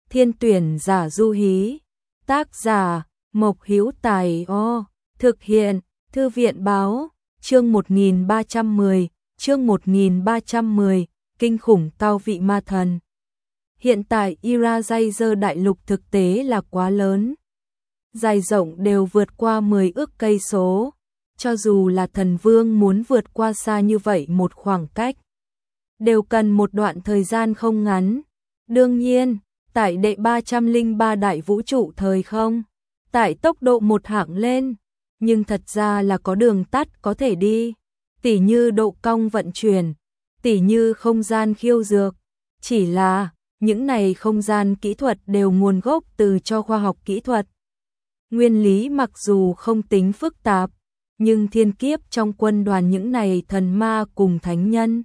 Thiên tuyển giả du hí. Tác giả Mộc Hữu Tài. Thực hiện Thư viện báo. Chương 1310. Kinh khủng cao vị ma thần. Hiện tại Irajaizer đại lục thực tế là quá lớn. Dài rộng đều vượt qua 10 ức cây số. Cho dù là thần vương muốn vượt qua xa như vậy một khoảng cách, đều cần một đoạn thời gian không ngắn. Đương nhiên, tại đệ 303 đại vũ trụ thời không, tại tốc độ một hạng lên, nhưng thật ra là có đường tắt có thể đi, tỉ như độ cong vận chuyển, tỉ như không gian khiêu dược. Chỉ là, những này không gian kỹ thuật đều nguồn gốc từ cho khoa học kỹ thuật. Nguyên lý mặc dù không tính phức tạp, nhưng thiên kiếp trong quân đoàn những này thần ma cùng thánh nhân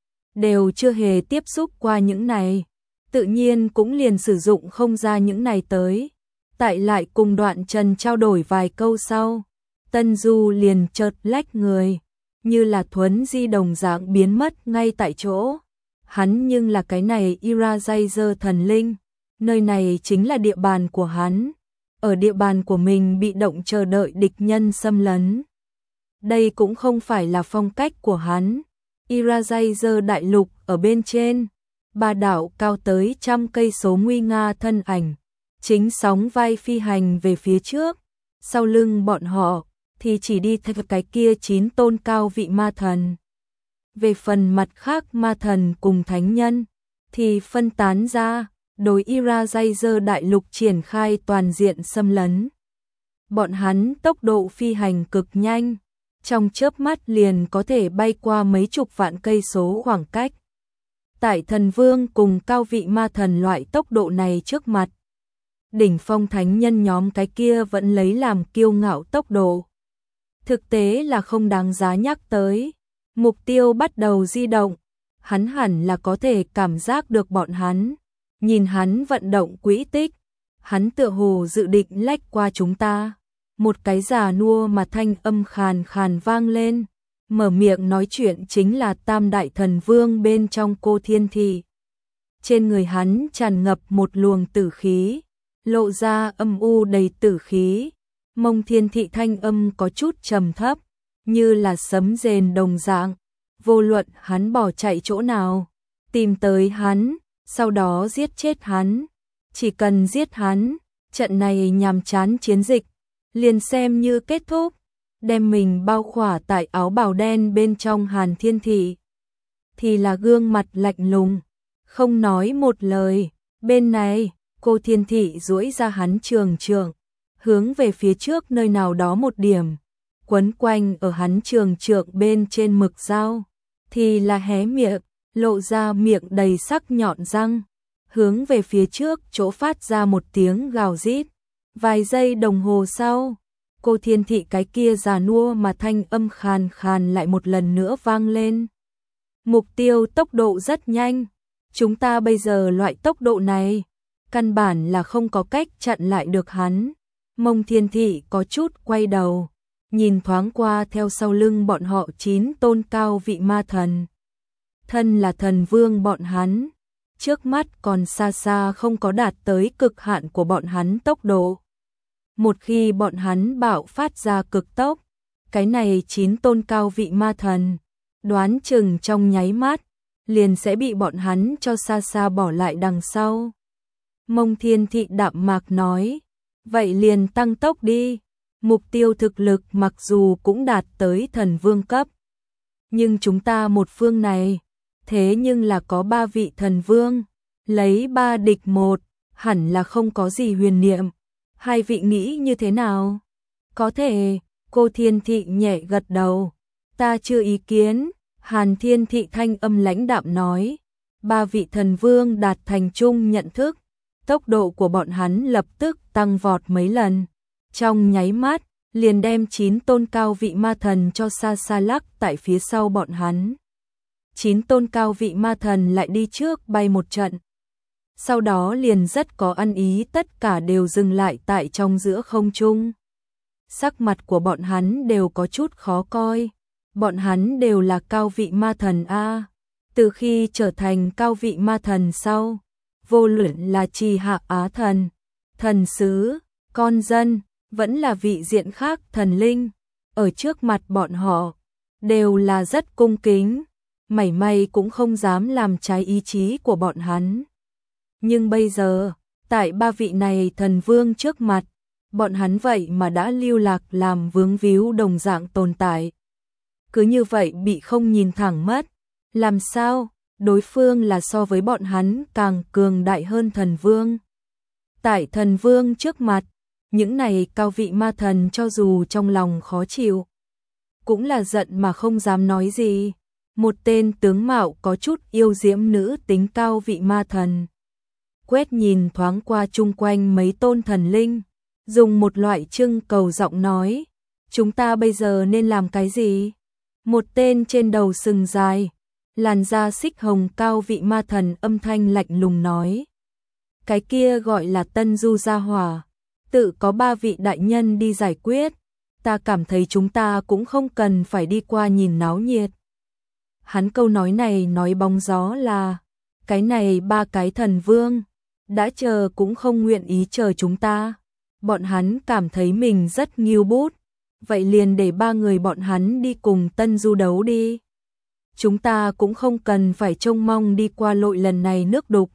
đều chưa hề tiếp xúc qua những này, tự nhiên cũng liền sử dụng không ra những này tới. Tại lại cùng Đoạn Trần trao đổi vài câu sau, Tân Du liền chợt lách người, như là thuấn di đồng dạng biến mất ngay tại chỗ. Hắn nhưng là cái này Irajaizer thần linh, nơi này chính là địa bàn của hắn, ở địa bàn của mình bị động chờ đợi địch nhân xâm lấn. Đây cũng không phải là phong cách của hắn. Irajaizer đại lục ở bên trên, ba đảo cao tới 100 cây số nguy nga thân ảnh, chính sóng vai phi hành về phía trước, sau lưng bọn họ thì chỉ đi theo cái kia 9 tôn cao vị ma thần. Về phần mặt khác ma thần cùng thánh nhân thì phân tán ra, đối Irajaizer đại lục triển khai toàn diện xâm lấn. Bọn hắn tốc độ phi hành cực nhanh, trong chớp mắt liền có thể bay qua mấy chục vạn cây số khoảng cách. Tại thần vương cùng cao vị ma thần loại tốc độ này trước mặt, đỉnh phong thánh nhân nhóm cái kia vẫn lấy làm kiêu ngạo tốc độ. Thực tế là không đáng giá nhắc tới. Mục tiêu bắt đầu di động, hắn hẳn là có thể cảm giác được bọn hắn. Nhìn hắn vận động quỹ tích, hắn tựa hồ dự định lách qua chúng ta. Một cái già nua mà thanh âm khàn khàn vang lên, mở miệng nói chuyện chính là Tam Đại Thần Vương bên trong Cô Thiên Thị. Trên người hắn tràn ngập một luồng tử khí, lộ ra âm u đầy tử khí. Mông Thiên Thị thanh âm có chút trầm thấp, như là sấm rền đồng dạng. Vô luận hắn bỏ chạy chỗ nào, tìm tới hắn, sau đó giết chết hắn. Chỉ cần giết hắn, trận này nhàm chán chiến dịch liền xem như kết thúc. Đem mình bao khỏa tại áo bào đen bên trong Hàn Thiên Thị thì là gương mặt lạnh lùng, không nói một lời. Bên này, Cô Thiên Thị duỗi ra hắn trường trượng, hướng về phía trước nơi nào đó một điểm, quấn quanh ở hắn trường trượng bên trên mực dao, thì là hé miệng, lộ ra miệng đầy sắc nhọn răng, hướng về phía trước chỗ phát ra một tiếng gào rít. Vài giây đồng hồ sau, Cô Thiên Thị cái kia già nua mà thanh âm khàn khàn lại một lần nữa vang lên. Mục tiêu tốc độ rất nhanh, chúng ta bây giờ loại tốc độ này, căn bản là không có cách chặn lại được hắn. Mông Thiên Thị có chút quay đầu, nhìn thoáng qua theo sau lưng bọn họ 9 tôn cao vị ma thần. Thân là thần vương bọn hắn, trước mắt còn xa xa không có đạt tới cực hạn của bọn hắn tốc độ. Một khi bọn hắn bạo phát ra cực tốc, cái này 9 tôn cao vị ma thần, đoán chừng trong nháy mắt, liền sẽ bị bọn hắn cho xa xa bỏ lại đằng sau. Mông Thiên Thị đạm mạc nói, vậy liền tăng tốc đi. Mục tiêu thực lực mặc dù cũng đạt tới thần vương cấp, nhưng chúng ta một phương này, thế nhưng là có 3 vị thần vương, lấy 3 địch 1, hẳn là không có gì huyền niệm. Hai vị nghĩ như thế nào? Có thể, Cô Thiên Thị nhẹ gật đầu. Ta chưa ý kiến. Hàn Thiên Thị thanh âm lãnh đạm nói. 3 vị thần vương đạt thành chung nhận thức, tốc độ của bọn hắn lập tức tăng vọt mấy lần. Trong nháy mắt, liền đem 9 tôn cao vị ma thần cho xa xa lắc tại phía sau bọn hắn. 9 tôn cao vị ma thần lại đi trước bay một trận. Sau đó liền rất có ăn ý tất cả đều dừng lại tại trong giữa không trung. Sắc mặt của bọn hắn đều có chút khó coi. Bọn hắn đều là cao vị ma thần A. Từ khi trở thành cao vị ma thần sau, vô luận là Trì Hạ Á Thần, thần sứ, con dân, vẫn là vị diện khác thần linh, ở trước mặt bọn họ, đều là rất cung kính, mảy may cũng không dám làm trái ý chí của bọn hắn. Nhưng bây giờ, tại ba vị này thần vương trước mặt, bọn hắn vậy mà đã lưu lạc làm vướng víu đồng dạng tồn tại. Cứ như vậy bị không nhìn thẳng mất, làm sao, đối phương là so với bọn hắn càng cường đại hơn thần vương. Tại thần vương trước mặt, những này cao vị ma thần cho dù trong lòng khó chịu, cũng là giận mà không dám nói gì. Một tên tướng mạo có chút yêu diễm nữ tính cao vị ma thần, quét nhìn thoáng qua chung quanh mấy tôn thần linh, dùng một loại trưng cầu giọng nói, chúng ta bây giờ nên làm cái gì? Một tên trên đầu sừng dài, làn da xích hồng cao vị ma thần âm thanh lạnh lùng nói. Cái kia gọi là Tân Du gia hỏa, tự có ba vị đại nhân đi giải quyết, ta cảm thấy chúng ta cũng không cần phải đi qua nhìn náo nhiệt. Hắn câu nói này nói bóng gió là, cái này ba cái thần vương, đã chờ cũng không nguyện ý chờ chúng ta. Bọn hắn cảm thấy mình rất nghiêu bút, vậy liền để ba người bọn hắn đi cùng Tân Du đấu đi. Chúng ta cũng không cần phải trông mong đi qua lội lần này nước đục.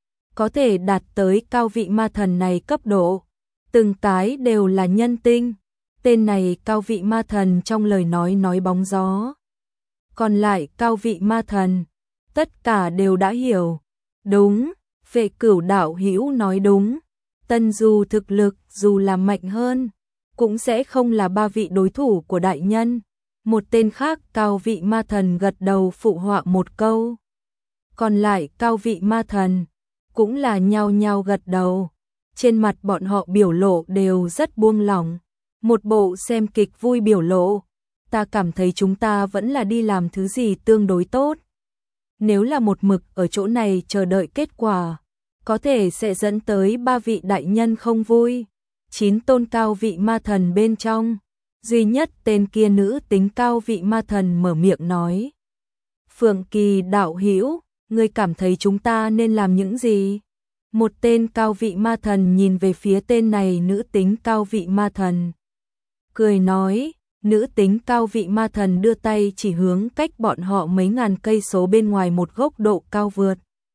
Có thể đạt tới cao vị ma thần này cấp độ, từng cái đều là nhân tinh. Tên này cao vị ma thần trong lời nói bóng gió. Còn lại cao vị ma thần, tất cả đều đã hiểu. Đúng, Phệ Cửu đạo hữu nói đúng. Tân Du thực lực dù là mạnh hơn, cũng sẽ không là ba vị đối thủ của đại nhân. Một tên khác cao vị ma thần gật đầu phụ họa một câu. Còn lại cao vị ma thần, cũng là nhao nhao gật đầu. Trên mặt bọn họ biểu lộ đều rất buông lỏng. Một bộ xem kịch vui biểu lộ. Ta cảm thấy chúng ta vẫn là đi làm thứ gì tương đối tốt. Nếu là một mực ở chỗ này chờ đợi kết quả, có thể sẽ dẫn tới ba vị đại nhân không vui. 9 tôn cao vị ma thần bên trong, duy nhất tên kia nữ tính cao vị ma thần mở miệng nói. Phượng Kỳ đạo hữu, ngươi cảm thấy chúng ta nên làm những gì? Một tên cao vị ma thần nhìn về phía tên này nữ tính cao vị ma thần. Cười nói, nữ tính cao vị ma thần đưa tay chỉ hướng cách bọn họ mấy ngàn cây số bên ngoài một gốc độ cao vượt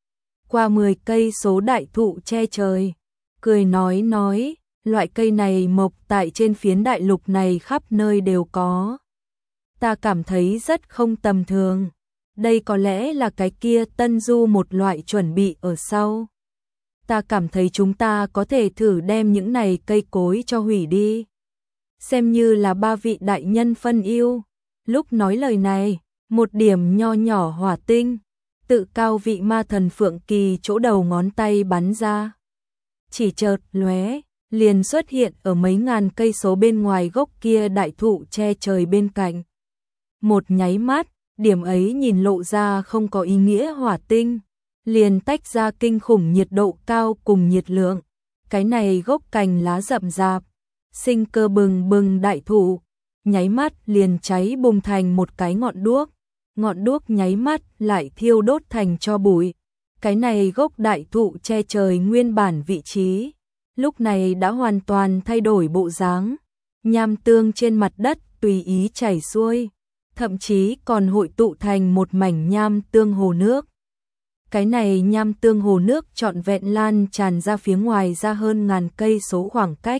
qua 10 cây số đại thụ che trời. Cười nói, loại cây này mọc tại trên phiến đại lục này khắp nơi đều có. Ta cảm thấy rất không tầm thường. Đây có lẽ là cái kia Tân Du một loại chuẩn bị ở sau. Ta cảm thấy chúng ta có thể thử đem những này cây cối cho hủy đi. Xem như là ba vị đại nhân phân ưu. Lúc nói lời này, một điểm nho nhỏ hỏa tinh, tự cao vị ma thần Phượng Kỳ chỗ đầu ngón tay bắn ra. Chỉ chợt lóe, liền xuất hiện ở mấy ngàn cây số bên ngoài gốc kia đại thụ che trời bên cạnh. Một nháy mắt, điểm ấy nhìn lộ ra không có ý nghĩa hỏa tinh, liền tách ra kinh khủng nhiệt độ cao cùng nhiệt lượng. Cái này gốc cành lá rậm rạp, sinh cơ bừng bừng đại thụ, nháy mắt liền cháy bùng thành một cái ngọn đuốc nháy mắt lại thiêu đốt thành tro bụi. Cái này gốc đại thụ che trời nguyên bản vị trí, lúc này đã hoàn toàn thay đổi bộ dáng, nham tương trên mặt đất tùy ý chảy xuôi, thậm chí còn hội tụ thành một mảnh nham tương hồ nước. Cái này nham tương hồ nước trọn vẹn lan tràn ra phía ngoài ra hơn ngàn cây số khoảng cách,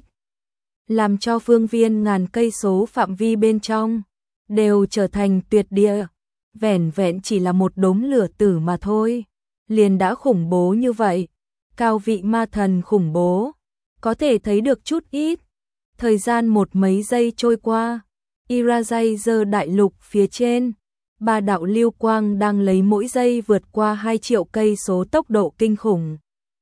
làm cho phương viên ngàn cây số phạm vi bên trong đều trở thành tuyệt địa. Vẻn vẹn chỉ là một đốm lửa tử mà thôi, liền đã khủng bố như vậy. Cao vị ma thần khủng bố, có thể thấy được chút ít. Thời gian một mấy giây trôi qua, Irajazer đại lục phía trên, ba đạo lưu quang đang lấy mỗi giây vượt qua 2 triệu cây số tốc độ kinh khủng.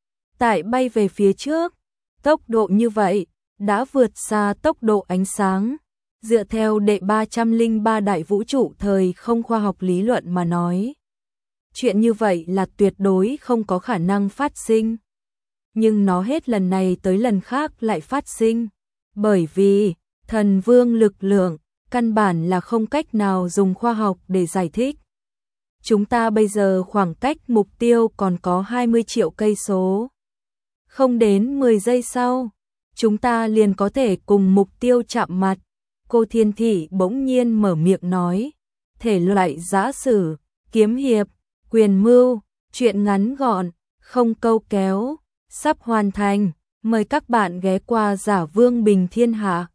Tại bay về phía trước, tốc độ như vậy đã vượt xa tốc độ ánh sáng. Dựa theo đệ 303 đại vũ trụ thời không khoa học lý luận mà nói, chuyện như vậy là tuyệt đối không có khả năng phát sinh. Nhưng nó hết lần này tới lần khác lại phát sinh, bởi vì thần vương lực lượng căn bản là không cách nào dùng khoa học để giải thích. chúng ta bây giờ khoảng cách mục tiêu còn có 20 triệu cây số. Không đến 10 giây sau, chúng ta liền có thể cùng mục tiêu chạm mặt. Cô Thiên Thị bỗng nhiên mở miệng nói, thể loại giã sử, kiếm hiệp, quyền mưu, truyện ngắn gọn, không câu kéo, sắp hoàn thành, mời các bạn ghé qua Giả Vương Bình Thiên Hạ.